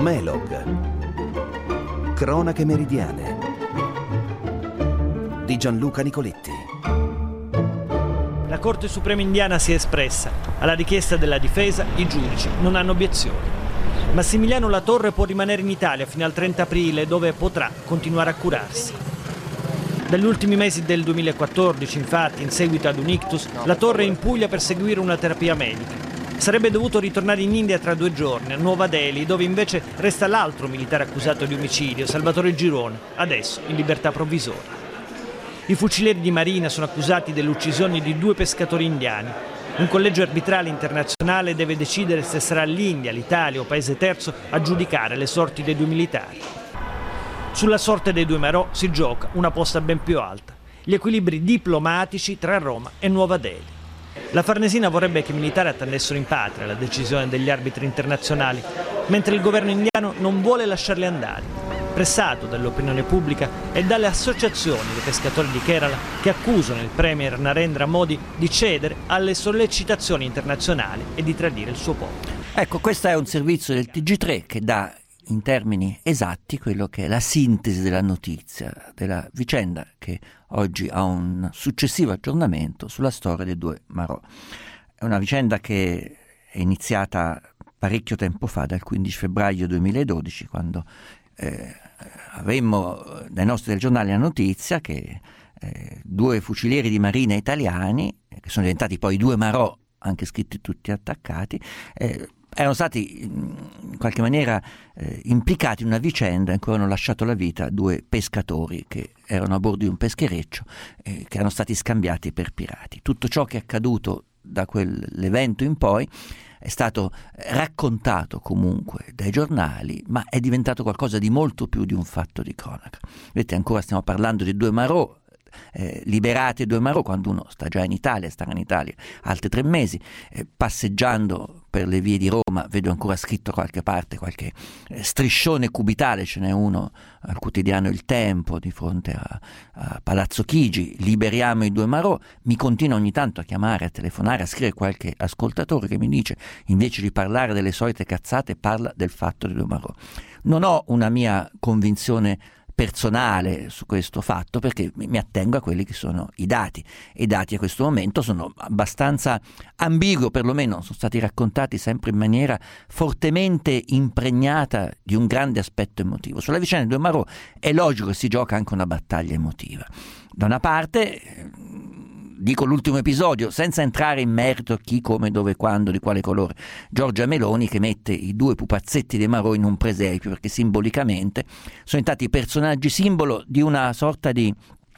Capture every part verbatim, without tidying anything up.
Melog. Cronache meridiane di Gianluca Nicoletti. La Corte Suprema indiana si è espressa. Alla richiesta della difesa i giudici non hanno obiezioni. Massimiliano Latorre può rimanere in Italia fino al trenta aprile, dove potrà continuare a curarsi. Dagli ultimi mesi del duemilaquattordici, infatti, in seguito ad un ictus, Latorre è in Puglia per seguire una terapia medica. Sarebbe dovuto ritornare in India tra due giorni, a Nuova Delhi, dove invece resta l'altro militare accusato di omicidio, Salvatore Girone, adesso in libertà provvisoria. I fucilieri di Marina sono accusati dell'uccisione di due pescatori indiani. Un collegio arbitrale internazionale deve decidere se sarà l'India, l'Italia o paese terzo a giudicare le sorti dei due militari. Sulla sorte dei due Marò si gioca una posta ben più alta: gli equilibri diplomatici tra Roma e Nuova Delhi. La Farnesina vorrebbe che i militari attendessero in patria la decisione degli arbitri internazionali, mentre il governo indiano non vuole lasciarli andare, pressato dall'opinione pubblica e dalle associazioni dei pescatori di Kerala, che accusano il premier Narendra Modi di cedere alle sollecitazioni internazionali e di tradire il suo popolo. Ecco, questo è un servizio del T G tre che dà in termini esatti quello che è la sintesi della notizia, della vicenda che oggi ha un successivo aggiornamento sulla storia dei due Marò. È una vicenda che è iniziata parecchio tempo fa, dal quindici febbraio duemiladodici, quando eh, avemmo dai nostri giornali la notizia che eh, due fucilieri di marina italiani, che sono diventati poi due Marò, anche scritti tutti attaccati, eh, erano stati in qualche maniera eh, implicati in una vicenda in cui hanno lasciato la vita due pescatori che erano a bordo di un peschereccio, eh, che erano stati scambiati per pirati. Tutto ciò che è accaduto da quell'evento in poi è stato raccontato comunque dai giornali, ma è diventato qualcosa di molto più di un fatto di cronaca. Vedete, ancora stiamo parlando di due Marò, Eh, liberati due Marò, quando uno sta già in Italia, starà in Italia altri tre mesi. Eh, passeggiando per le vie di Roma vedo ancora scritto da qualche parte qualche eh, striscione cubitale, ce n'è uno al quotidiano Il Tempo di fronte a, a Palazzo Chigi: liberiamo i due Marò. Mi continua ogni tanto a chiamare, a telefonare, a scrivere qualche ascoltatore che mi dice, invece di parlare delle solite cazzate, parla del fatto dei due Marò. Non ho una mia convinzione personale su questo fatto, perché mi attengo a quelli che sono i dati, e i dati a questo momento sono abbastanza ambigui, perlomeno sono stati raccontati sempre in maniera fortemente impregnata di un grande aspetto emotivo. Sulla vicenda dei due Marò è logico che si gioca anche una battaglia emotiva. Da una parte, dico l'ultimo episodio, senza entrare in merito a chi, come, dove, quando, di quale colore, Giorgia Meloni, che mette i due pupazzetti dei Marò in un presepio, perché simbolicamente sono stati personaggi simbolo di una sorta di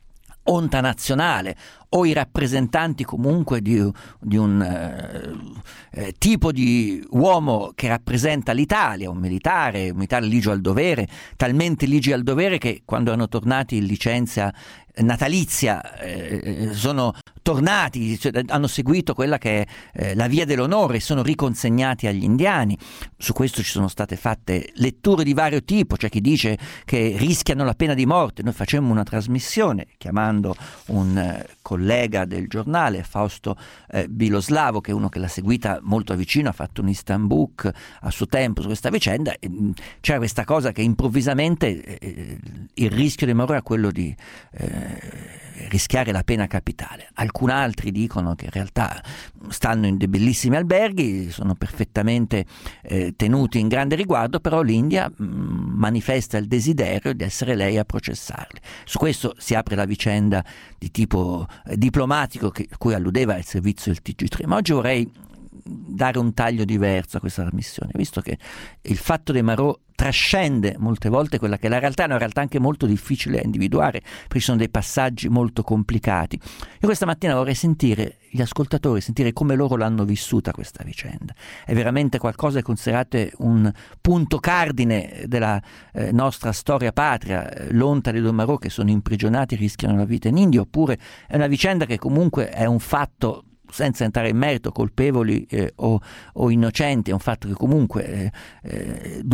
onta nazionale, o i rappresentanti comunque di, di un eh, eh, tipo di uomo che rappresenta l'Italia, un militare, un militare ligio al dovere, talmente ligio al dovere che quando erano tornati in licenza natalizia eh, sono tornati, cioè, hanno seguito quella che è eh, la via dell'onore, sono riconsegnati agli indiani. Su questo ci sono state fatte letture di vario tipo. C'è chi dice che rischiano la pena di morte. Noi facemmo una trasmissione chiamando un eh, collega del giornale, Fausto eh, Biloslavo, che è uno che l'ha seguita molto a vicino, ha fatto un instant book a suo tempo su questa vicenda. E, mh, c'era questa cosa che improvvisamente eh, il rischio di morire era quello di eh, rischiare la pena capitale. Alcuni altri dicono che in realtà stanno in dei bellissimi alberghi, sono perfettamente eh, tenuti in grande riguardo, però l'India mh, manifesta il desiderio di essere lei a processarli. Su questo si apre la vicenda di tipo eh, diplomatico, che, a cui alludeva il servizio del T G tre. Ma oggi vorrei dare un taglio diverso a questa trasmissione, visto che il fatto dei Marò trascende molte volte quella che è la realtà, è una realtà anche molto difficile da individuare, perché ci sono dei passaggi molto complicati. Io questa mattina vorrei sentire gli ascoltatori, sentire come loro l'hanno vissuta questa vicenda. È veramente qualcosa che considerate un punto cardine della eh, nostra storia patria, l'onta dei due Marò che sono imprigionati e rischiano la vita in India, oppure è una vicenda che comunque è un fatto, senza entrare in merito, colpevoli eh, o, o innocenti, è un fatto che comunque eh, eh, due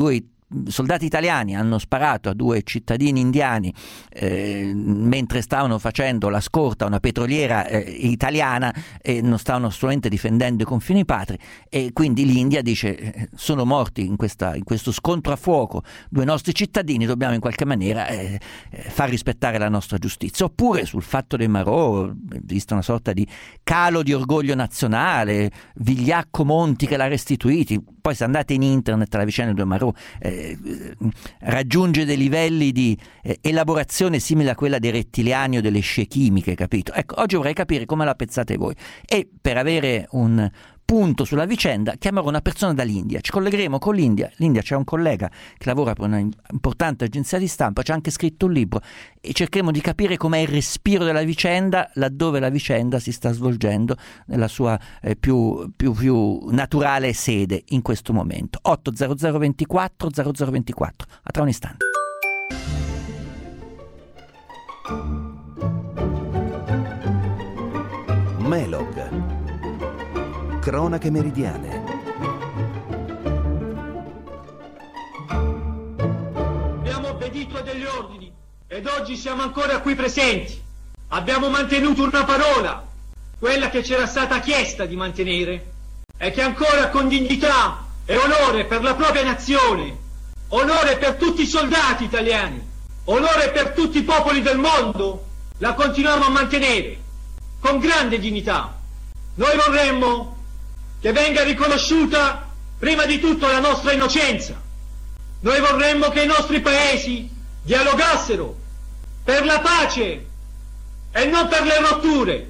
soldati italiani hanno sparato a due cittadini indiani eh, mentre stavano facendo la scorta a una petroliera eh, italiana e non stavano solamente difendendo i confini patri, e quindi l'India dice eh, sono morti in, questa, in questo scontro a fuoco due nostri cittadini, dobbiamo in qualche maniera eh, eh, far rispettare la nostra giustizia. Oppure sul fatto dei Marò esiste una sorta di calo di orgoglio nazionale, Vigliacco Monti che l'ha restituiti. Poi se andate in internet la vicenda dei Marò eh, raggiunge dei livelli di eh, elaborazione simile a quella dei rettiliani o delle scie chimiche, capito? Ecco, oggi vorrei capire come la pensate voi, e per avere un punto sulla vicenda chiamerò una persona dall'India, ci collegheremo con l'India. L'India c'è un collega che lavora per una importante agenzia di stampa, c'ha anche scritto un libro, e cercheremo di capire com'è il respiro della vicenda laddove la vicenda si sta svolgendo nella sua eh, più, più, più naturale sede in questo momento. otto zero zero ventiquattro zero zero ventiquattro, a tra un istante. Melog. Cronache meridiane. Abbiamo obbedito a degli ordini ed oggi siamo ancora qui presenti. Abbiamo mantenuto una parola, quella che c'era stata chiesta di mantenere, e che ancora con dignità e onore per la propria nazione, onore per tutti i soldati italiani, onore per tutti i popoli del mondo, la continuiamo a mantenere con grande dignità. Noi vorremmo che venga riconosciuta prima di tutto la nostra innocenza. Noi vorremmo che i nostri paesi dialogassero per la pace e non per le rotture.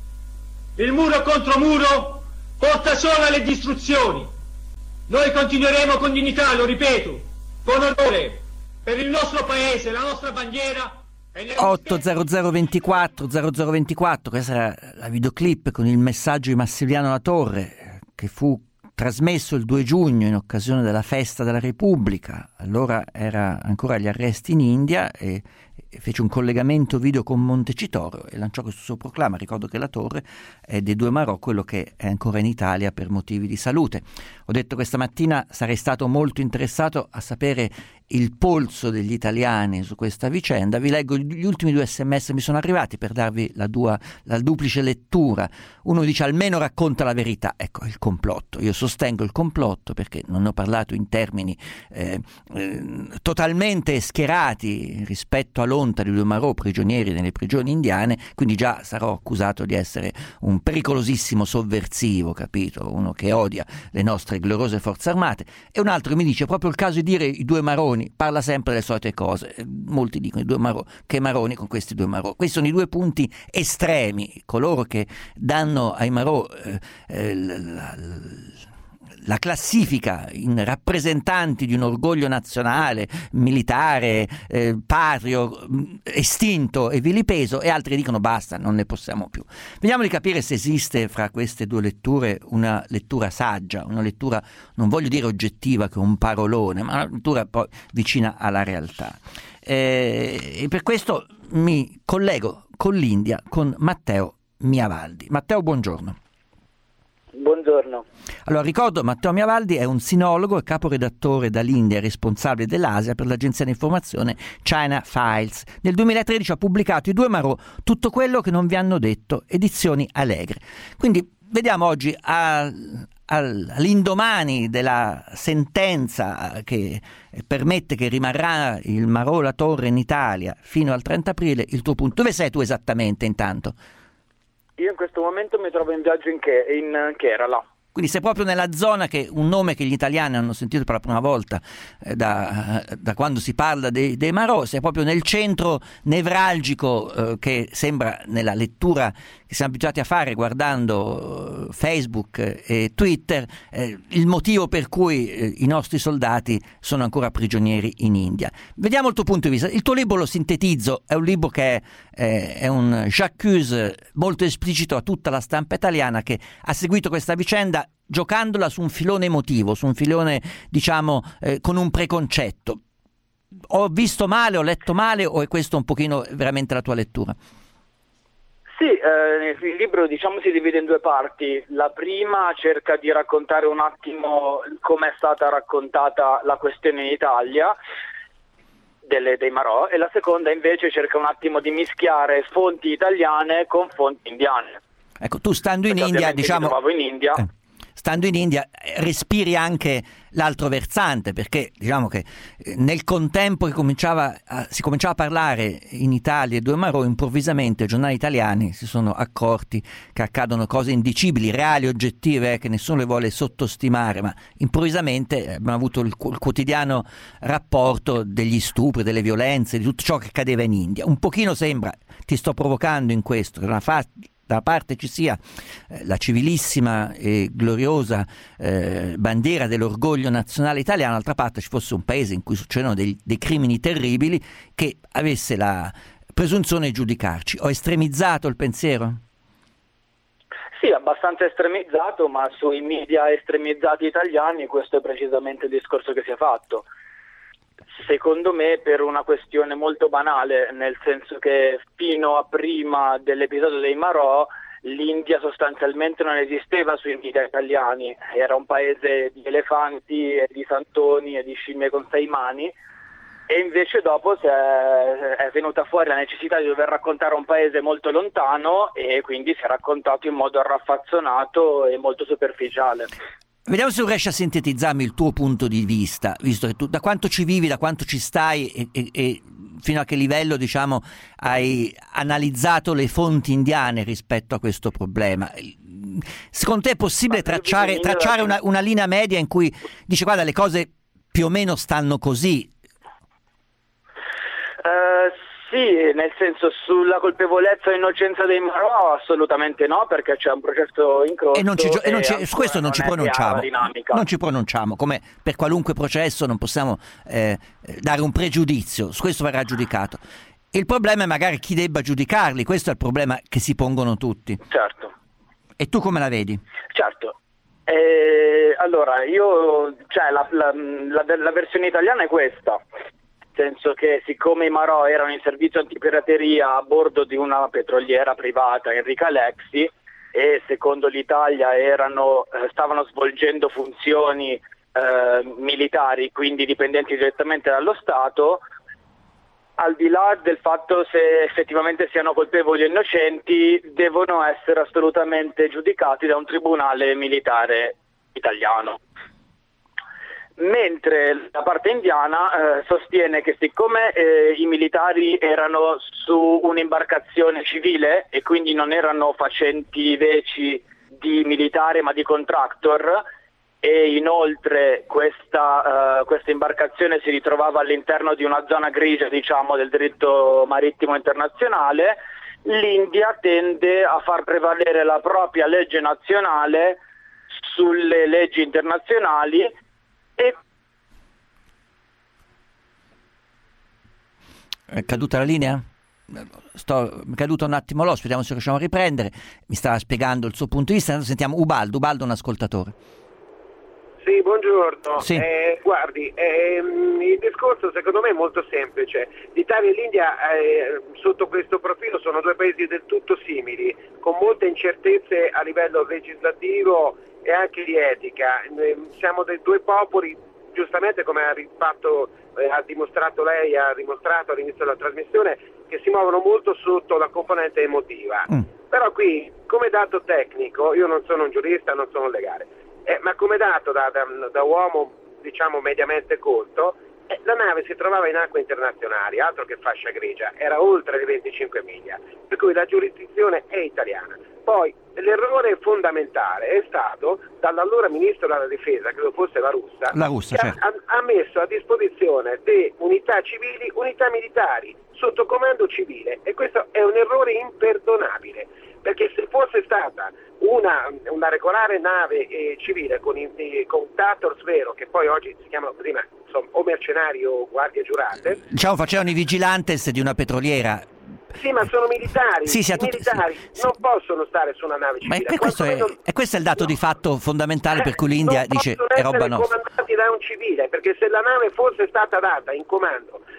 Il muro contro muro porta solo alle distruzioni. Noi continueremo con dignità, lo ripeto, con onore per il nostro paese, la nostra bandiera. otto zero zero ventiquattro zero zero ventiquattro, questa era la videoclip con il messaggio di Massimiliano Latorre che fu trasmesso il due giugno in occasione della festa della Repubblica. Allora era ancora agli arresti in India e, e fece un collegamento video con Montecitorio e lanciò questo suo proclama. Ricordo che Latorre è dei due Marò quello che è ancora in Italia per motivi di salute. Ho detto questa mattina sarei stato molto interessato a sapere il polso degli italiani su questa vicenda. Vi leggo gli ultimi due sms che mi sono arrivati per darvi la, dua, la duplice lettura. Uno dice almeno racconta la verità. Ecco, il complotto. Io sostengo il complotto perché non ne ho parlato in termini eh, eh, totalmente schierati rispetto all'onta di due Marò prigionieri nelle prigioni indiane, quindi già sarò accusato di essere un pericolosissimo sovversivo, capito? Uno che odia le nostre gloriose forze armate. E un altro mi dice proprio il caso di dire i due Maroni, parla sempre delle solite cose. Molti dicono i due Marò, che Maroni con questi due Marò. Questi sono i due punti estremi, coloro che danno ai Marò eh, eh, la, la, la classifica in rappresentanti di un orgoglio nazionale, militare, eh, patrio, estinto e vilipeso, e altri dicono basta, non ne possiamo più. Vediamo di capire se esiste fra queste due letture una lettura saggia, una lettura, non voglio dire oggettiva che è un parolone, ma una lettura poi vicina alla realtà. Eh, e per questo mi collego con l'India, con Matteo Miavaldi. Matteo, buongiorno. Buongiorno. Allora, ricordo, Matteo Miavaldi è un sinologo e caporedattore dall'India, responsabile dell'Asia per l'agenzia di informazione China Files. Nel duemilatredici ha pubblicato I due Marò, tutto quello che non vi hanno detto, edizioni Allegre. Quindi vediamo oggi a, a, all'indomani della sentenza che permette che rimarrà il Marò Latorre in Italia fino al trenta aprile, il tuo punto. Dove sei tu esattamente intanto? Io in questo momento mi trovo in viaggio in, che, in Kerala. Quindi sei proprio nella zona, che un nome che gli italiani hanno sentito per la prima volta eh, da, da quando si parla dei, dei Marò, sei proprio nel centro nevralgico eh, che sembra, nella lettura che siamo abituati a fare guardando Facebook e Twitter, eh, il motivo per cui eh, i nostri soldati sono ancora prigionieri in India. Vediamo il tuo punto di vista. Il tuo libro, lo sintetizzo, è un libro che è, eh, è un j'accuse molto esplicito a tutta la stampa italiana che ha seguito questa vicenda giocandola su un filone emotivo, su un filone, diciamo, eh, con un preconcetto. Ho visto male, ho letto male, o è questo un pochino veramente la tua lettura? Sì, eh, il libro diciamo si divide in due parti. La prima cerca di raccontare un attimo come è stata raccontata la questione in Italia delle, dei Marò, e la seconda invece cerca un attimo di mischiare fonti italiane con fonti indiane. Ecco, tu stando in Perché India, diciamo, mi trovavo in India. Eh, stando in India respiri anche l'altro versante, perché diciamo che nel contempo che cominciava a, si cominciava a parlare in Italia dei due Marò, improvvisamente i giornali italiani si sono accorti che accadono cose indicibili, reali, oggettive, eh, che nessuno le vuole sottostimare, ma improvvisamente abbiamo avuto il, il quotidiano rapporto degli stupri, delle violenze, di tutto ciò che accadeva in India. Un pochino sembra, ti sto provocando in questo, che una fa da una parte ci sia eh, la civilissima e gloriosa eh, bandiera dell'orgoglio nazionale italiano, d'altra parte ci fosse un paese in cui succedono dei, dei crimini terribili, che avesse la presunzione di giudicarci. Ho estremizzato il pensiero? Sì, abbastanza estremizzato, ma sui media estremizzati italiani questo è precisamente il discorso che si è fatto. Secondo me per una questione molto banale, nel senso che fino a prima dell'episodio dei Marò l'India sostanzialmente non esisteva sui media italiani, era un paese di elefanti e di santoni e di scimmie con sei mani, e invece dopo si è, è venuta fuori la necessità di dover raccontare un paese molto lontano, e quindi si è raccontato in modo raffazzonato e molto superficiale. Vediamo se tu riesci a sintetizzarmi il tuo punto di vista, visto che tu da quanto ci vivi, da quanto ci stai e, e, e fino a che livello, diciamo, hai analizzato le fonti indiane rispetto a questo problema. Secondo te è possibile tracciare, tracciare una, una linea media in cui dice guarda, le cose più o meno stanno così? Uh, sì, nel senso, sulla colpevolezza o innocenza dei Marò assolutamente no, perché c'è un processo in corso e, non ci, e, non ci, su questo non, non ci pronunciamo non ci pronunciamo come per qualunque processo non possiamo eh, dare un pregiudizio, su questo verrà giudicato. Il problema è magari chi debba giudicarli, questo è il problema che si pongono tutti. Certo. E tu come la vedi? Certo. Eh, allora, io, cioè la, la, la, la versione italiana è questa. Nel senso che siccome i Marò erano in servizio antipirateria a bordo di una petroliera privata, Enrica Lexi, e secondo l'Italia erano, eh, stavano svolgendo funzioni eh, militari, quindi dipendenti direttamente dallo Stato, al di là del fatto se effettivamente siano colpevoli o innocenti, devono essere assolutamente giudicati da un tribunale militare italiano. Mentre la parte indiana eh, sostiene che siccome eh, i militari erano su un'imbarcazione civile e quindi non erano facenti veci di militare ma di contractor, e inoltre questa, uh, questa imbarcazione si ritrovava all'interno di una zona grigia, diciamo, del diritto marittimo internazionale, l'India tende a far prevalere la propria legge nazionale sulle leggi internazionali. E... È caduta la linea? Sto, è caduto un attimo l'ospite, vediamo se riusciamo a riprendere. Mi stava spiegando il suo punto di vista. Adesso sentiamo Ubaldo, Ubaldo è un ascoltatore. Sì, buongiorno. Sì. Eh, guardi, ehm, il discorso secondo me è molto semplice. L'Italia e l'India eh, sotto questo profilo sono due paesi del tutto simili, con molte incertezze a livello legislativo e anche di etica. Eh, siamo dei due popoli, giustamente come ha, fatto, eh, ha dimostrato lei, ha dimostrato all'inizio della trasmissione, che si muovono molto sotto la componente emotiva. Mm. Però qui, come dato tecnico, io non sono un giurista, non sono un legale, Eh, ma come dato da, da, da uomo diciamo mediamente colto, eh, la nave si trovava in acque internazionali, altro che fascia grigia, era oltre le venticinque miglia, per cui la giurisdizione è italiana. Poi l'errore fondamentale è stato dall'allora ministro della difesa, credo fosse La Russa, La Russa che certo. ha, ha messo a disposizione di unità civili, unità militari sotto comando civile, e questo è un errore imperdonabile, perché se fosse stata una, una regolare nave eh, civile con, eh, con Tators vero, che poi oggi si chiamano così, ma insomma, o mercenari o guardie giurate, diciamo facevano i vigilantes di una petroliera. Sì, ma sono militari. Sì, sì, I tutti, militari sì, non sì. possono stare su una nave civile. Ma è questo, è, non... e questo è il dato no. di fatto fondamentale per cui l'India non dice è roba nostra. comandati da un civile, perché se la nave fosse stata data in comando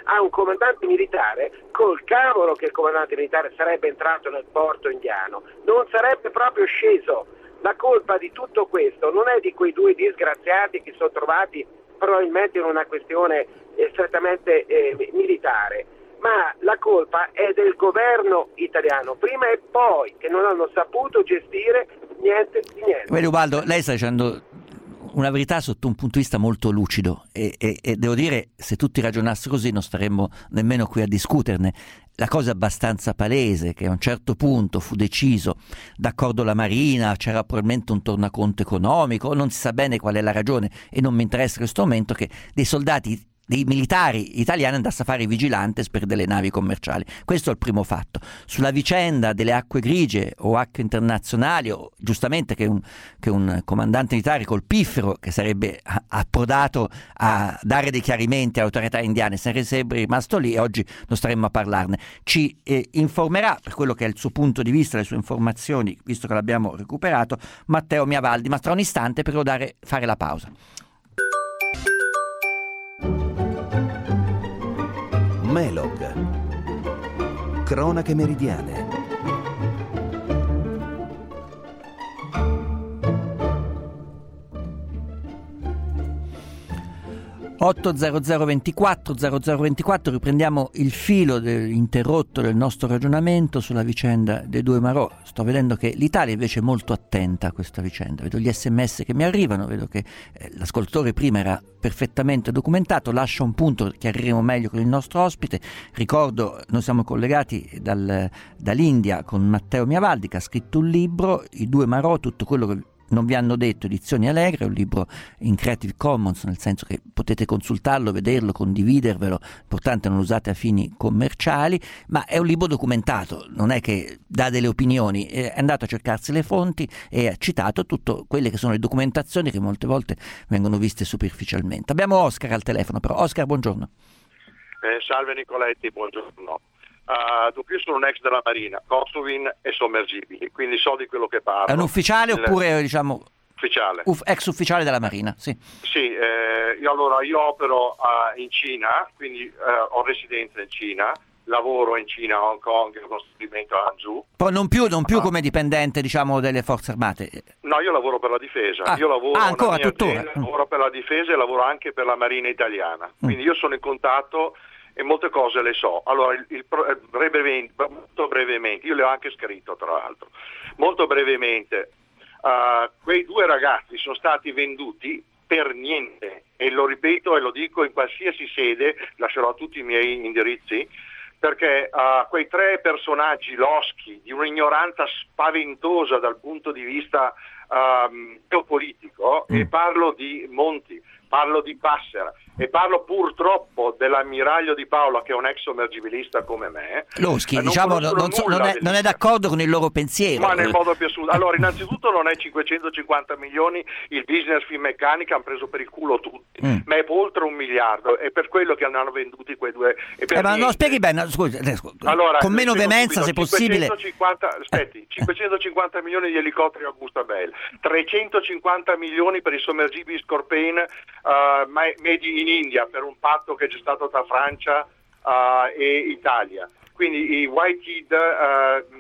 a un comandante militare, col cavolo che il comandante militare sarebbe entrato nel porto indiano, non sarebbe proprio sceso. La colpa di tutto questo non è di quei due disgraziati che sono trovati probabilmente in una questione eh, strettamente eh, militare, ma la colpa è del governo italiano, prima e poi, che non hanno saputo gestire niente di niente. Vedi Ubaldo, lei sta dicendo una verità sotto un punto di vista molto lucido e, e, e devo dire, se tutti ragionassero così non staremmo nemmeno qui a discuterne. La cosa è abbastanza palese che a un certo punto fu deciso, d'accordo la Marina, c'era probabilmente un tornaconto economico, non si sa bene qual è la ragione e non mi interessa in questo momento, che dei soldati, dei militari italiani andassero a fare i vigilantes per delle navi commerciali. Questo è il primo fatto. Sulla vicenda delle acque grigie o acque internazionali, o giustamente che un, che un comandante militare colpifero che sarebbe approdato a dare dei chiarimenti alle autorità indiane sarebbe rimasto lì e oggi non staremmo a parlarne. Ci eh, informerà, per quello che è il suo punto di vista, le sue informazioni, visto che l'abbiamo recuperato, Matteo Miavaldi, ma tra un istante per dare, fare la pausa. Melog. Cronache meridiane. otto zero zero ventiquattro zero zero ventiquattro, riprendiamo il filo del, interrotto del nostro ragionamento sulla vicenda dei due Marò. Sto vedendo che l'Italia invece è molto attenta a questa vicenda, vedo gli sms che mi arrivano, vedo che eh, l'ascoltatore prima era perfettamente documentato, lascia un punto, chiariremo meglio con il nostro ospite. Ricordo, noi siamo collegati dal, dall'India con Matteo Miavaldi, che ha scritto un libro, I due Marò, tutto quello che non vi hanno detto, edizioni Allegre, un libro in Creative Commons, nel senso che potete consultarlo, vederlo, condividervelo, l'importante non lo usate a fini commerciali, ma è un libro documentato, non è che dà delle opinioni, è andato a cercarsi le fonti e ha citato tutte quelle che sono le documentazioni che molte volte vengono viste superficialmente. Abbiamo Oscar al telefono, però. Oscar, buongiorno. Eh, salve Nicoletti, buongiorno. Uh, io sono un ex della Marina, Kosovin e sommergibili, quindi so di quello che parlo. È un ufficiale Il... oppure diciamo ufficiale? Uf, ex ufficiale della Marina, sì. Sì, eh, io allora io opero uh, in Cina, quindi uh, ho residenza in Cina, lavoro in Cina, Hong Kong, ho stabilimento a Hangzhou. Poi non più, non più ah. come dipendente, diciamo, delle forze armate. No, io lavoro per la difesa. Ah, io lavoro ah, ancora tuttora. Azienda, lavoro per la difesa e lavoro anche per la Marina italiana. Quindi mm. io sono in contatto e molte cose le so. Allora, il, il, brevemente, molto brevemente, io le ho anche scritto tra l'altro, molto brevemente, uh, quei due ragazzi sono stati venduti per niente, e lo ripeto e lo dico in qualsiasi sede, lascerò tutti i miei indirizzi, perché uh, quei tre personaggi loschi di un'ignoranza spaventosa dal punto di vista um, geopolitico, mm. e parlo di Monti, parlo di Passera, e parlo purtroppo dell'ammiraglio Di Paola, che è un ex sommergibilista come me. Loschi, eh, diciamo, non, non, so, non, è, non è d'accordo con il loro pensiero. Ma nel modo più assoluto. Allora, innanzitutto non è cinquecentocinquanta milioni il business Finmeccanica, hanno preso per il culo tutti, mm. ma è oltre un miliardo, è per quello che hanno venduti quei due. E per eh, ma non spieghi bene, scusi, allora, con meno veemenza se possibile. cinquecentocinquanta, aspetti, cinquecentocinquanta milioni di elicotteri Augusta Bell, trecentocinquanta milioni per i sommergibili Scorpion uh, made in India, per un patto che c'è stato tra Francia uh, e Italia. Quindi i White Kid, uh,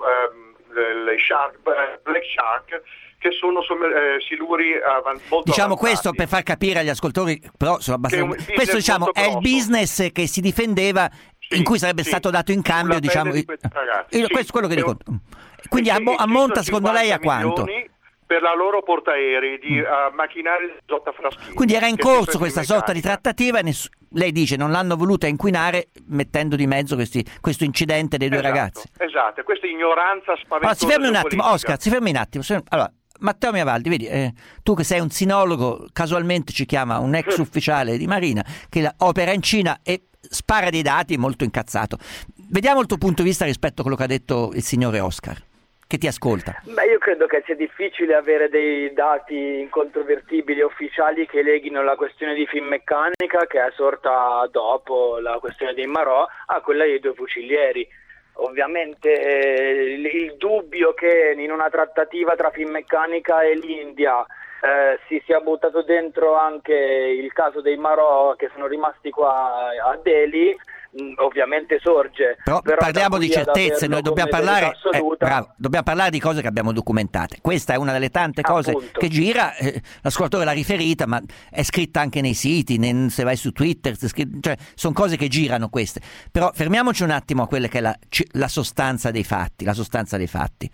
uh, le shark, Black Shark, che sono eh, siluri uh, molto diciamo avanzati. Questo per far capire agli ascoltatori, però sono abbastanza... questo diciamo è il business che si difendeva, sì, in cui sarebbe sì, stato dato in cambio, diciamo, il... sì, questo è quello che dico. Quindi sì, ammonta secondo lei a quanto? Per la loro portaerei di uh, macchinari di Zotta Fraschini. Quindi era in corso questa sorta di trattativa e ness- lei dice non l'hanno voluta inquinare mettendo di mezzo questi, questo incidente dei due esatto, ragazzi. Esatto, questa ignoranza spaventosa. Allora, si fermi un attimo, Oscar, si fermi un attimo. Allora, Matteo Miavaldi, vedi, eh, tu che sei un sinologo, casualmente ci chiama un ex ufficiale di Marina che la, opera in Cina e spara dei dati molto incazzato. Vediamo il tuo punto di vista rispetto a quello che ha detto il signore Oscar, che ti ascolta. Beh, io credo che sia difficile avere dei dati incontrovertibili ufficiali che leghino la questione di Finmeccanica, che è sorta dopo la questione dei Marò, a quella dei due fucilieri. Ovviamente eh, il, il dubbio che in una trattativa tra Finmeccanica e l'India eh, si sia buttato dentro anche il caso dei Marò che sono rimasti qua a Delhi, mh, ovviamente sorge. Però, Però parliamo di certezze, noi dobbiamo parlare, eh, bravo, dobbiamo parlare di cose che abbiamo documentate. Questa è una delle tante cose Appunto. che gira, eh, l'ascoltatore l'ha riferita, ma è scritta anche nei siti, ne, se vai su Twitter, scritto, cioè sono cose che girano queste. Però fermiamoci un attimo a quella che è la, la sostanza dei fatti, la sostanza dei fatti.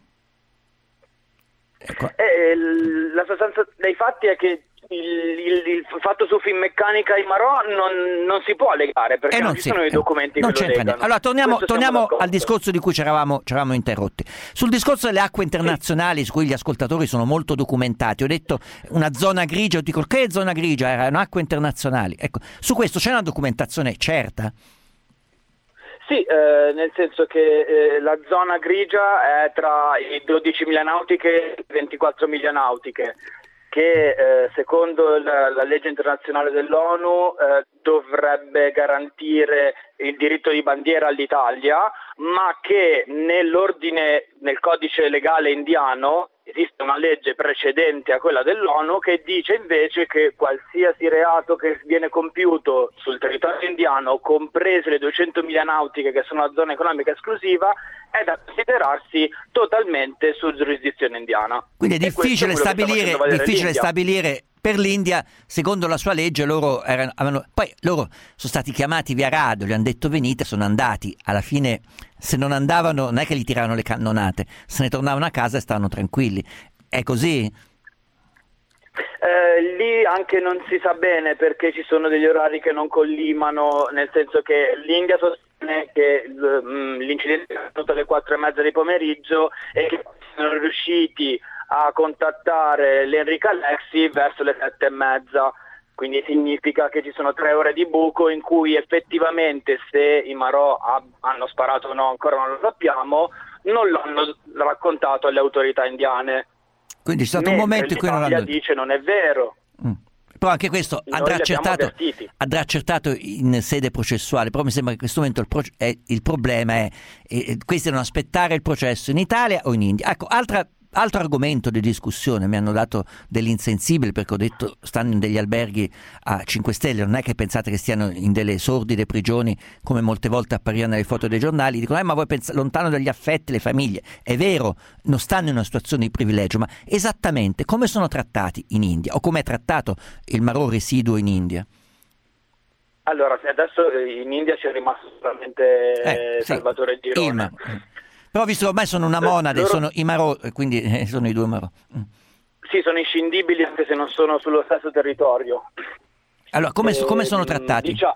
Ecco. Eh, la sostanza dei fatti è che il, il, il fatto su Finmeccanica e Marò non, non si può legare perché Eh, non, non ci si- sono i eh, documenti non che lo c'entra legano. niente. Allora torniamo, Questo siamo torniamo d'accordo. al discorso di cui ci eravamo, ci eravamo interrotti. Sul discorso delle acque internazionali, su cui gli ascoltatori sono molto documentati, ho detto una zona grigia, io dico che zona grigia? Erano acque internazionali. Ecco, su questo c'è una documentazione certa? Sì, eh, nel senso che eh, la zona grigia è tra i dodici miglia nautiche e le ventiquattro miglia nautiche, che eh, secondo la, la legge internazionale dell'ONU eh, dovrebbe garantire il diritto di bandiera all'Italia, ma che nell'ordine, nel codice legale indiano, esiste una legge precedente a quella dell'ONU che dice invece che qualsiasi reato che viene compiuto sul territorio indiano, comprese le duecento miglia nautiche che sono la zona economica esclusiva, è da considerarsi totalmente su giurisdizione indiana. Quindi è E questo difficile è quello che sta stabilire, facendo valere difficile l'India. stabilire per l'India, secondo la sua legge, loro erano, avevano, poi loro sono stati chiamati via radio, gli hanno detto venite, sono andati, alla fine se non andavano non è che gli tiravano le cannonate, se ne tornavano a casa e stavano tranquilli. È così? Eh, lì anche non si sa bene perché ci sono degli orari che non collimano, nel senso che l'India sostiene che l- l'incidente è avvenuto alle quattro e mezza di pomeriggio e che sono riusciti a contattare l'Enrico Alexi verso le sette e mezza, quindi significa che ci sono tre ore di buco in cui effettivamente, se i Marò ha- hanno sparato o no ancora non lo sappiamo, non l'hanno raccontato alle autorità indiane. Quindi c'è stato un Mentre momento in cui non l'Italia l'hanno... dice non è vero. Mm. Però anche questo Noi andrà li abbiamo accertato, avvertiti. andrà accertato in sede processuale, però mi sembra che in questo momento il, pro- è, il problema è, è questi devono aspettare il processo in Italia o in India. Ecco, altra, altro argomento di discussione, mi hanno dato dell'insensibile perché ho detto stanno in degli alberghi a cinque stelle, non è che pensate che stiano in delle sordide prigioni come molte volte apparivano nelle foto dei giornali, dicono eh, ma voi pensate lontano dagli affetti, le famiglie. È vero, non stanno in una situazione di privilegio, ma esattamente come sono trattati in India o come è trattato il Marò residuo in India? Allora, adesso in India c'è rimasto solamente Eh, sì, Salvatore Girone. il Marò. Però visto che ormai sono una monade, loro- sono i Marò, quindi eh, sono i due Marò. Mm. Sì, sono inscindibili anche se non sono sullo stesso territorio. Allora, come, Eh, come sono trattati? dicia-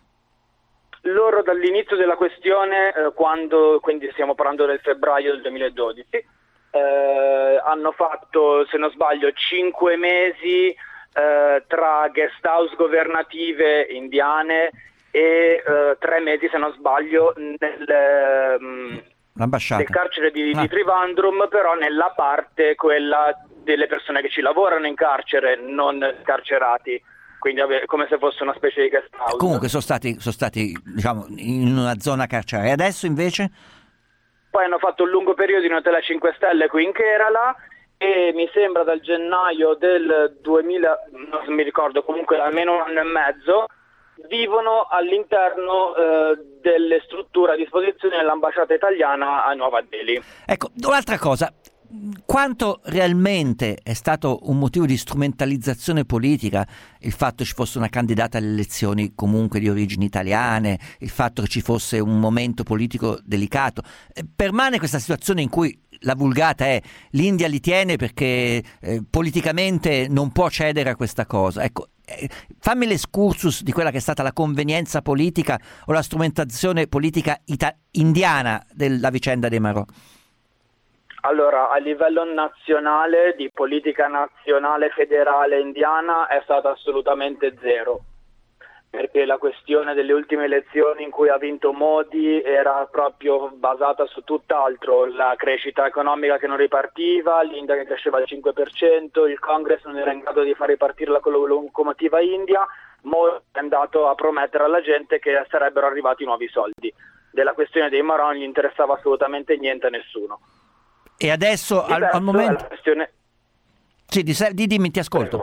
loro dall'inizio della questione, eh, quando, quindi stiamo parlando del febbraio del duemiladodici, eh, hanno fatto, se non sbaglio, cinque mesi eh, tra guest house governative indiane e eh, tre mesi, se non sbaglio, nel, ehm, L'ambasciata. nel carcere di, Ah. di Trivandrum, però nella parte quella delle persone che ci lavorano in carcere, non carcerati, quindi vabbè, come se fosse una specie di guest house. Comunque sono stati, sono stati diciamo, in una zona carceraria. E adesso invece? Poi hanno fatto un lungo periodo in hotel a cinque stelle qui in Kerala e mi sembra dal gennaio del duemila, non mi ricordo, comunque almeno un anno e mezzo, vivono all'interno eh, delle strutture a disposizione dell'ambasciata italiana a Nuova Delhi. Ecco, un'altra cosa, quanto realmente è stato un motivo di strumentalizzazione politica il fatto che ci fosse una candidata alle elezioni comunque di origini italiane, il fatto che ci fosse un momento politico delicato? Eh, Permane questa situazione in cui la vulgata è l'India li tiene perché eh, politicamente non può cedere a questa cosa. Ecco, eh, fammi l'escursus di quella che è stata la convenienza politica o la strumentazione politica ita- indiana della vicenda dei Marò. Allora, a livello nazionale, di politica nazionale federale indiana è stata assolutamente zero, perché la questione delle ultime elezioni in cui ha vinto Modi era proprio basata su tutt'altro, la crescita economica che non ripartiva, l'India che cresceva al cinque per cento, il Congress non era in grado di far ripartire la locomotiva India, Modi è andato a promettere alla gente che sarebbero arrivati nuovi soldi. Della questione dei Marò non gli interessava assolutamente niente a nessuno. E adesso al, al momento La questione... Sì, di, di, dimmi, ti ascolto.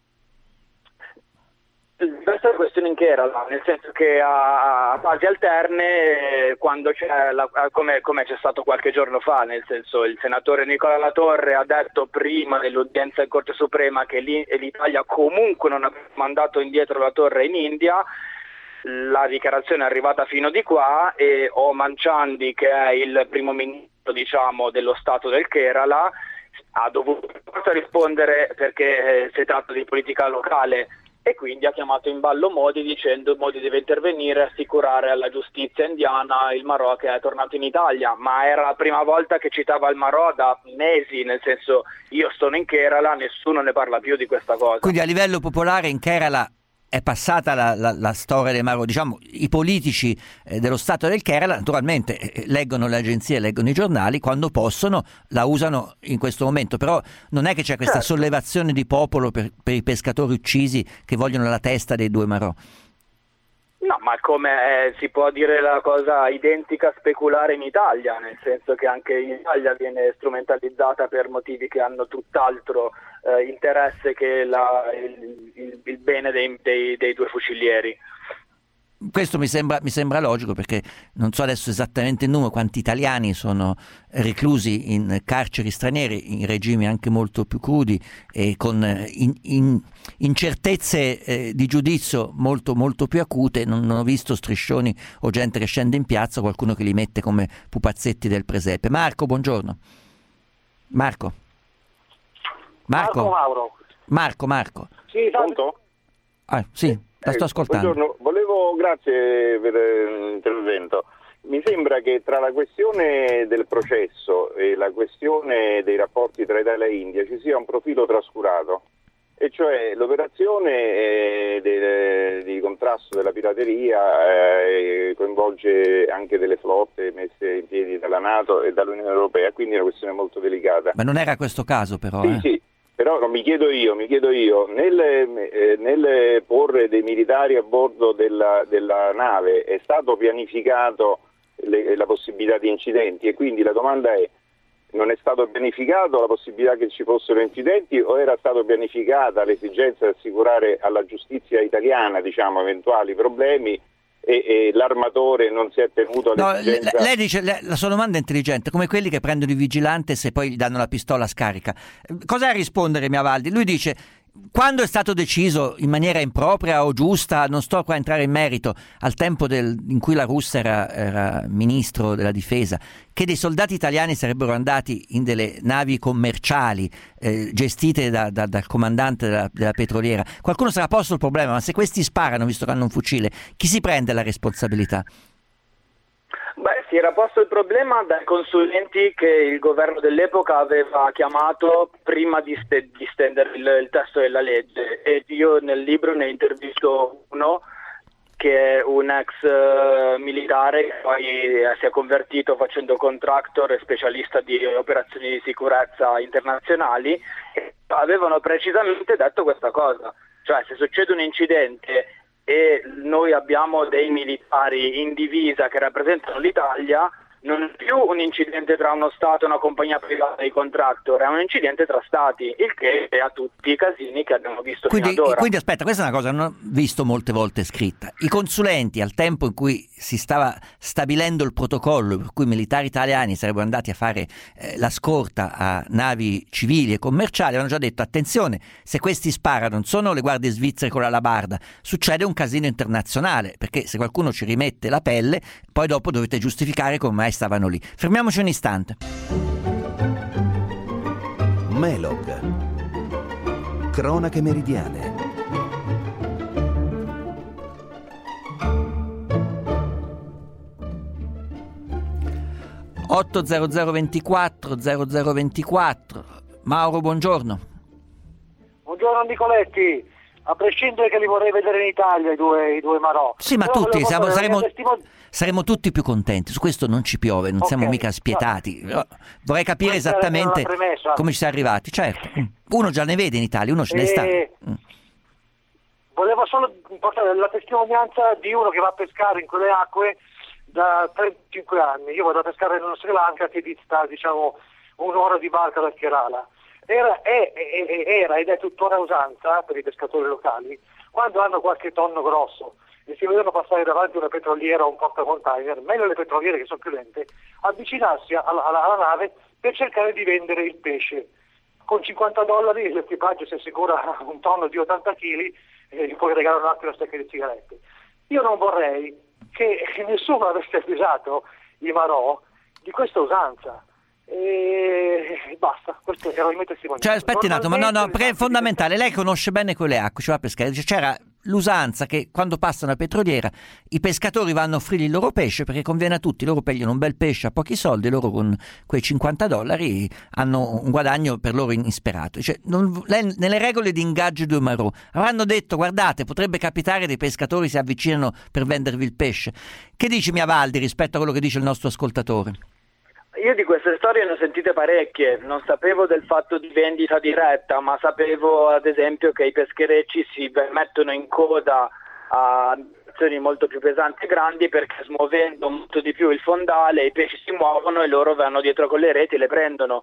Questa è la questione in Kerala, nel senso che a, a fasi alterne, quando c'è la, come, come c'è stato qualche giorno fa, nel senso il senatore Nicola Latorre ha detto prima dell'udienza in Corte Suprema che l'Italia comunque non ha mandato indietro la torre in India. La dichiarazione è arrivata fino di qua e Oman Chandi, che è il primo ministro, diciamo, dello stato del Kerala, ha dovuto rispondere perché eh, si tratta di politica locale. E quindi ha chiamato in ballo Modi dicendo Modi deve intervenire e assicurare alla giustizia indiana il Marò che è tornato in Italia, ma era la prima volta che citava il Marò da mesi, nel senso io sono in Kerala, nessuno ne parla più di questa cosa. Quindi a livello popolare in Kerala è passata la, la, la storia del Marò, diciamo i politici eh, dello Stato del Kerala naturalmente eh, leggono le agenzie, leggono i giornali, quando possono la usano in questo momento, però non è che c'è questa certo. sollevazione di popolo per, per i pescatori uccisi che vogliono la testa dei due Marò. No, ma come eh, si può dire la cosa identica speculare in Italia, nel senso che anche in Italia viene strumentalizzata per motivi che hanno tutt'altro eh, interesse che la, il, il, il bene dei, dei, dei due fucilieri. Questo mi sembra, mi sembra logico, perché non so adesso esattamente il numero, quanti italiani sono reclusi in carceri straniere, in regimi anche molto più crudi e con in, in, incertezze eh, di giudizio molto, molto più acute. Non, non ho visto striscioni o gente che scende in piazza, qualcuno che li mette come pupazzetti del presepe. Marco, buongiorno. Marco. Marco. Marco Mauro. Marco, Marco. Sì, pronto? Ah, sì. La sto ascoltando. Buongiorno, volevo, grazie per l'intervento. Mi sembra che tra la questione del processo e la questione dei rapporti tra Italia e India ci sia un profilo trascurato, e cioè l'operazione eh, de, di contrasto della pirateria eh, coinvolge anche delle flotte messe in piedi dalla NATO e dall'Unione Europea, quindi è una questione molto delicata. Ma non era questo caso però? Sì, eh? sì. Però non mi chiedo io, mi chiedo io, nel, eh, nel porre dei militari a bordo della, della nave è stato pianificato le, la possibilità di incidenti, e quindi la domanda è: non è stato pianificato la possibilità che ci fossero incidenti, o era stato pianificata l'esigenza di assicurare alla giustizia italiana, diciamo, eventuali problemi e, e l'armatore non si è tenuto all'esigenza? No, lei dice, la sua domanda è intelligente, come quelli che prendono il vigilante se poi gli danno la pistola scarica. Cosa è a rispondere Miavaldi? Lui dice: quando è stato deciso in maniera impropria o giusta, non sto qua a entrare in merito, al tempo del, in cui la Russa era, era ministro della difesa, che dei soldati italiani sarebbero andati in delle navi commerciali eh, gestite da, da, dal comandante della, della petroliera, qualcuno sarà posto il problema, ma se questi sparano, visto che hanno un fucile, chi si prende la responsabilità? Beh, si era posto il problema dai consulenti che il governo dell'epoca aveva chiamato prima di, st- di stendere il, il testo della legge, e io nel libro ne intervisto uno che è un ex uh, militare che poi eh, si è convertito facendo contractor e specialista di operazioni di sicurezza internazionali, e avevano precisamente detto questa cosa, cioè se succede un incidente e noi abbiamo dei militari in divisa che rappresentano l'Italia, non è più un incidente tra uno Stato e una compagnia privata di contractor, è un incidente tra Stati, il che è a tutti i casini che abbiamo visto quindi, fino ad ora. Quindi aspetta, questa è una cosa che non ho visto molte volte scritta. I consulenti, al tempo in cui si stava stabilendo il protocollo per cui i militari italiani sarebbero andati a fare eh, la scorta a navi civili e commerciali, avevano già detto: attenzione, se questi sparano non sono le guardie svizzere con la labarda, succede un casino internazionale, perché se qualcuno ci rimette la pelle poi dopo dovete giustificare come mai stavano lì. Fermiamoci un istante. Melog. Cronache meridiane. otto zero zero ventiquattro zero zero ventiquattro. Mauro, buongiorno. Buongiorno Nicoletti. A prescindere che li vorrei vedere in Italia i due, i due Marò. Sì, ma però tutti siamo, saremo, testimon- saremo tutti più contenti. Su questo non ci piove, non okay, siamo mica spietati. No. Vorrei capire questa esattamente come ci siamo arrivati. Certo, uno già ne vede in Italia, uno ce ne sta. Mm. Volevo solo portare la testimonianza di uno che va a pescare in quelle acque da trentacinque anni. Io vado a pescare nello Sri Lanka, che dista, diciamo, un'ora di barca da Kerala. era, è, è, era ed è tuttora usanza per i pescatori locali, quando hanno qualche tonno grosso e si vedono passare davanti una petroliera o un portacontainer, meglio le petroliere che sono più lente, avvicinarsi alla, alla, alla nave per cercare di vendere il pesce. Con cinquanta dollari l'equipaggio si assicura un tonno di ottanta chili e gli puoi regalare un altro una stecca di sigarette. Io non vorrei che nessuno avesse avvisato i Marò di questa usanza. E basta, questo era il mio testimonianza. Cioè, aspetti un attimo, no, no, è fondamentale. Lei conosce bene quelle acque, ci va a pescare. C'era l'usanza che quando passa una petroliera i pescatori vanno a offrirgli il loro pesce perché conviene a tutti, loro pigliano un bel pesce a pochi soldi, loro con quei cinquanta dollari hanno un guadagno per loro insperato. Cioè, non, lei, nelle regole di ingaggio dei Marò avranno detto: guardate, potrebbe capitare dei pescatori si avvicinano per vendervi il pesce. Che dici, Mia Valdi, rispetto a quello che dice il nostro ascoltatore? Io di queste storie ne ho sentite parecchie, non sapevo del fatto di vendita diretta, ma sapevo ad esempio che i pescherecci si mettono in coda a azioni molto più pesanti e grandi perché smuovendo molto di più il fondale i pesci si muovono e loro vanno dietro con le reti e le prendono.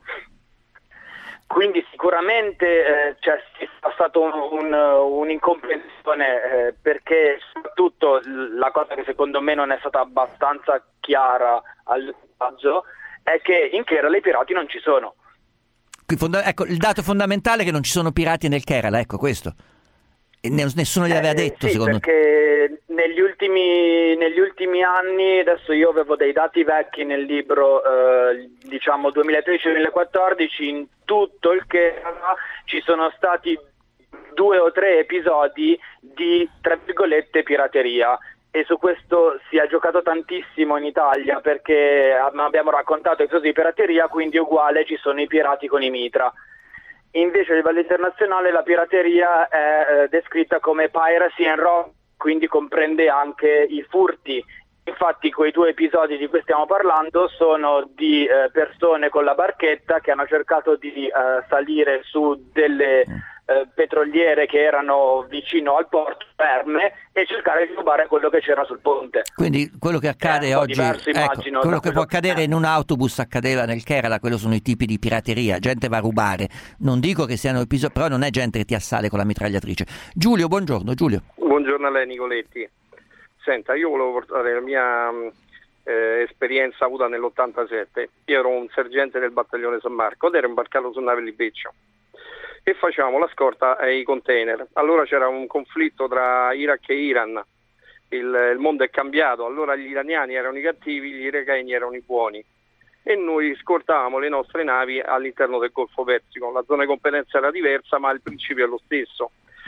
Quindi sicuramente eh, c'è stato un, un, un'incomprensione eh, perché soprattutto la cosa che secondo me non è stata abbastanza chiara all'equipaggio è che in Kerala i pirati non ci sono. Ecco, il dato fondamentale è che non ci sono pirati nel Kerala, ecco questo. E nessuno gli aveva eh, detto, sì, secondo perché negli ultimi, negli ultimi anni, adesso io avevo dei dati vecchi nel libro, eh, diciamo duemilatredici duemilaquattordici, in tutto il Kerala ci sono stati due o tre episodi di, tra virgolette, pirateria. E su questo si è giocato tantissimo in Italia perché abbiamo raccontato episodi di pirateria, quindi uguale ci sono i pirati con i mitra. Invece a livello internazionale la pirateria è eh, descritta come piracy and robbery, quindi comprende anche i furti. Infatti quei due episodi di cui stiamo parlando sono di eh, persone con la barchetta che hanno cercato di eh, salire su delle eh, petroliere che erano vicino al porto, ferme, e cercare di rubare quello che c'era sul ponte. Quindi quello che accade eh, oggi, diverso, ecco, immagino, quello che quello può accadere in un autobus accadeva nel Kerala, quello sono i tipi di pirateria, gente va a rubare. Non dico che siano episodi, però non è gente che ti assale con la mitragliatrice. Giulio, buongiorno. Giulio. Buongiorno a lei, Nicoletti. Senta, io volevo portare la mia eh, esperienza avuta nell'ottantasette. Io ero un sergente del battaglione San Marco ed ero imbarcato su nave Libeccio e facevamo la scorta ai container. Allora c'era un conflitto tra Iraq e Iran, il, il mondo è cambiato, allora gli iraniani erano i cattivi, gli iracheni erano i buoni e noi scortavamo le nostre navi all'interno del Golfo Persico. La zona di competenza era diversa ma il principio è lo stesso.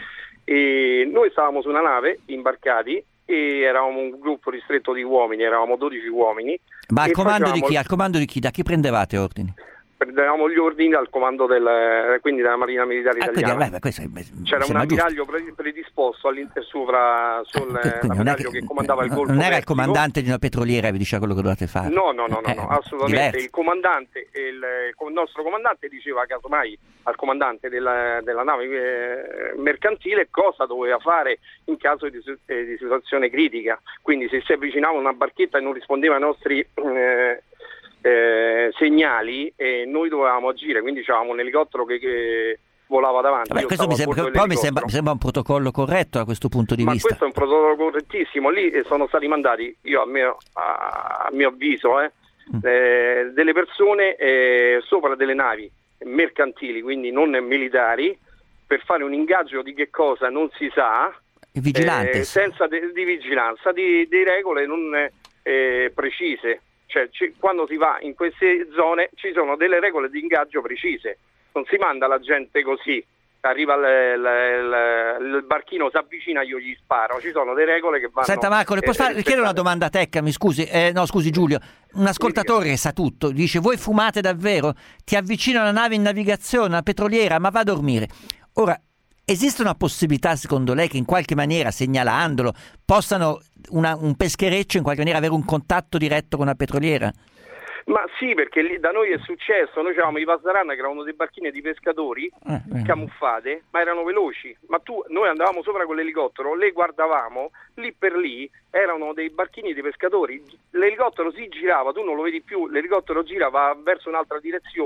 E noi stavamo su una nave imbarcati e eravamo un gruppo ristretto di uomini, eravamo dodici uomini. Ma al comando facevamo... di chi? Al comando di chi? Da chi prendevate ordini? Prendevamo gli ordini al comando del, quindi della Marina Militare ah, Italiana. Quindi, vabbè, è, c'era un ammiraglio pre- predisposto sopra sul eh, l'ammiraglio che, che comandava il Golfo non era Persico. Il comandante di una petroliera che vi diceva quello che dovevate fare? No, no, no, no, eh, no assolutamente. Diverso. Il comandante, il, il nostro comandante diceva casomai al comandante della, della nave eh, mercantile cosa doveva fare in caso di, eh, di situazione critica. Quindi se si avvicinava una barchetta e non rispondeva ai nostri eh, Eh, segnali e noi dovevamo agire, quindi c'avevamo un elicottero che, che volava davanti. Vabbè, questo mi sembra, però mi sembra, mi sembra un protocollo corretto da questo punto di ma vista. Questo è un protocollo correttissimo. Lì sono stati mandati, io a mio, a, a mio avviso eh, mm. eh, delle persone eh, sopra delle navi mercantili, quindi non militari, per fare un ingaggio di che cosa non si sa, eh, senza de, di vigilanza, di, di regole non eh, precise. Cioè, c- quando si va in queste zone ci sono delle regole di ingaggio precise, non si manda la gente così, arriva l- l- l- il barchino, si avvicina, io gli sparo, ci sono delle regole che vanno. Senta Marco, le posso fare, chiedere una domanda a Tecca, mi scusi, eh, no scusi Giulio, un ascoltatore che sa tutto, dice: voi fumate davvero? Ti avvicina una nave in navigazione, una petroliera, ma va a dormire. Ora, esiste una possibilità secondo lei che in qualche maniera, segnalandolo, possano una, un peschereccio in qualche maniera avere un contatto diretto con una petroliera? Ma sì, perché lì da noi è successo, noi avevamo i Pasdaran che erano dei barchine di pescatori eh, eh. camuffate, ma erano veloci, ma tu, noi andavamo sopra con l'elicottero, le guardavamo, lì per lì erano dei barchini di pescatori, l'elicottero si girava, tu non lo vedi più, l'elicottero girava verso un'altra direzione,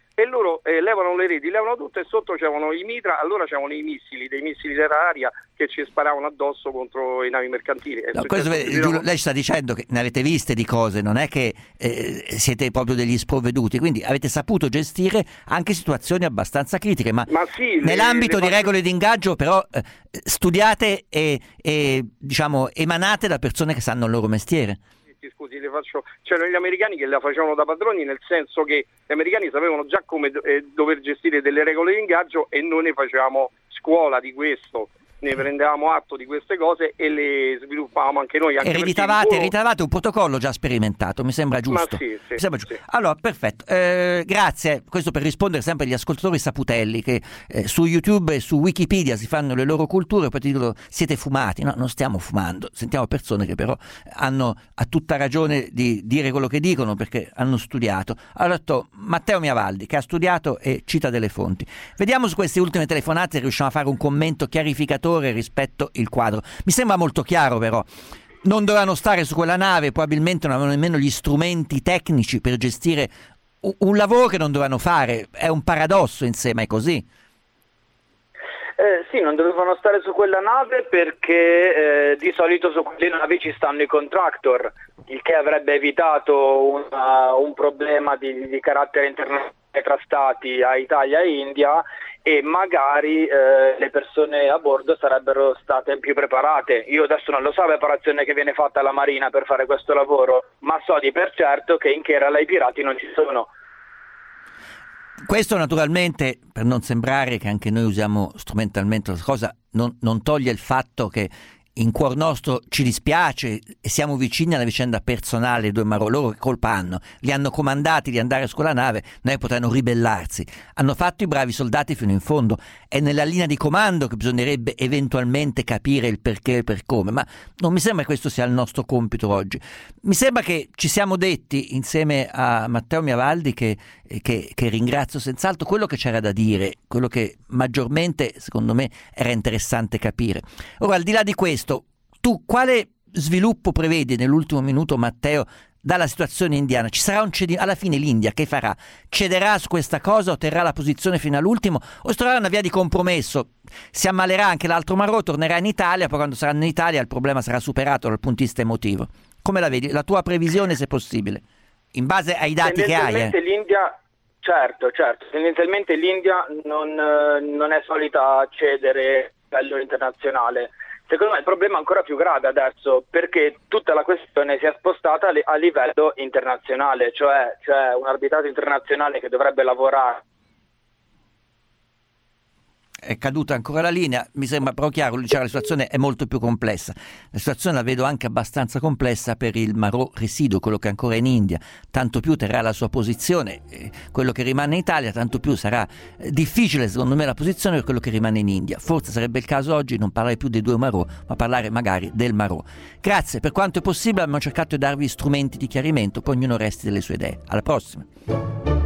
e loro eh, levano le reti, levano tutto e sotto c'erano i mitra, allora c'erano i missili, dei missili terra-aria che ci sparavano addosso contro i navi mercantili. No, questo, Giulio, lei sta dicendo che ne avete viste di cose, non è che eh, siete proprio degli sprovveduti, quindi avete saputo gestire anche situazioni abbastanza critiche, ma, ma sì, nell'ambito le, le di regole di ingaggio però eh, studiate e, e diciamo emanate da persone che sanno il loro mestiere. Scusi, le faccio. C'erano gli americani che la facevano da padroni, nel senso che gli americani sapevano già come eh, dover gestire delle regole di ingaggio e noi ne facevamo scuola di questo, ne prendevamo atto di queste cose e le sviluppavamo anche noi. Anche ereditavate, volo... ereditavate un protocollo già sperimentato, mi sembra giusto. Ma sì, sì, mi sembra giusto. Sì. Allora, perfetto. Eh, grazie. Questo per rispondere sempre agli ascoltatori saputelli che eh, su YouTube e su Wikipedia si fanno le loro culture, poi ti dicono siete fumati. No, non stiamo fumando. Sentiamo persone che però hanno a tutta ragione di dire quello che dicono perché hanno studiato. Allora, detto, Matteo Miavaldi che ha studiato e cita delle fonti. Vediamo su queste ultime telefonate se riusciamo a fare un commento chiarificatore rispetto il quadro. Mi sembra molto chiaro però. Non dovevano stare su quella nave, probabilmente non avevano nemmeno gli strumenti tecnici per gestire un lavoro che non dovevano fare. È un paradosso insieme, è così. Eh, sì, non dovevano stare su quella nave perché eh, di solito su quelle navi ci stanno i contractor, il che avrebbe evitato una, un problema di, di carattere internazionale tra stati a Italia e India, e magari eh, le persone a bordo sarebbero state più preparate. Io adesso non lo so la preparazione che viene fatta alla Marina per fare questo lavoro, ma so di per certo che in Kerala i pirati non ci sono. Questo naturalmente, per non sembrare che anche noi usiamo strumentalmente la cosa, non, non toglie il fatto che in cuor nostro ci dispiace e siamo vicini alla vicenda personale dei due marò. Loro che colpa hanno? Li hanno comandati di andare su quella nave, non è che potranno ribellarsi. Hanno fatto i bravi soldati fino in fondo. È nella linea di comando che bisognerebbe eventualmente capire il perché e il per come, ma non mi sembra che questo sia il nostro compito oggi. Mi sembra che ci siamo detti insieme a Matteo Miavaldi che, che, che ringrazio senz'altro, quello che c'era da dire, quello che maggiormente secondo me era interessante capire. Ora, al di là di questo, tu quale sviluppo prevedi nell'ultimo minuto, Matteo, dalla situazione indiana? Ci sarà un cedi- alla fine l'India che farà? Cederà su questa cosa o terrà la posizione fino all'ultimo o troverà una via di compromesso? Si ammalerà anche l'altro marò, tornerà in Italia, poi quando saranno in Italia il problema sarà superato dal punto di vista emotivo. Come la vedi? La tua previsione, se possibile, in base ai dati che hai. Eh. L'India, certo, certo, tendenzialmente l'India non, non è solita cedere a livello internazionale. Secondo me il problema è ancora più grave adesso, perché tutta la questione si è spostata a livello internazionale, cioè c'è un arbitrato internazionale che dovrebbe lavorare. È caduta ancora la linea, mi sembra però chiaro, diciamo, la situazione è molto più complessa. La situazione la vedo anche abbastanza complessa per il marò residuo, quello che è ancora in India, tanto più terrà la sua posizione, eh, quello che rimane in Italia, tanto più sarà eh, difficile secondo me la posizione per quello che rimane in India. Forse sarebbe il caso oggi non parlare più dei due marò, ma parlare magari del marò. Grazie, per quanto è possibile abbiamo cercato di darvi strumenti di chiarimento, poi ognuno resti delle sue idee. Alla prossima.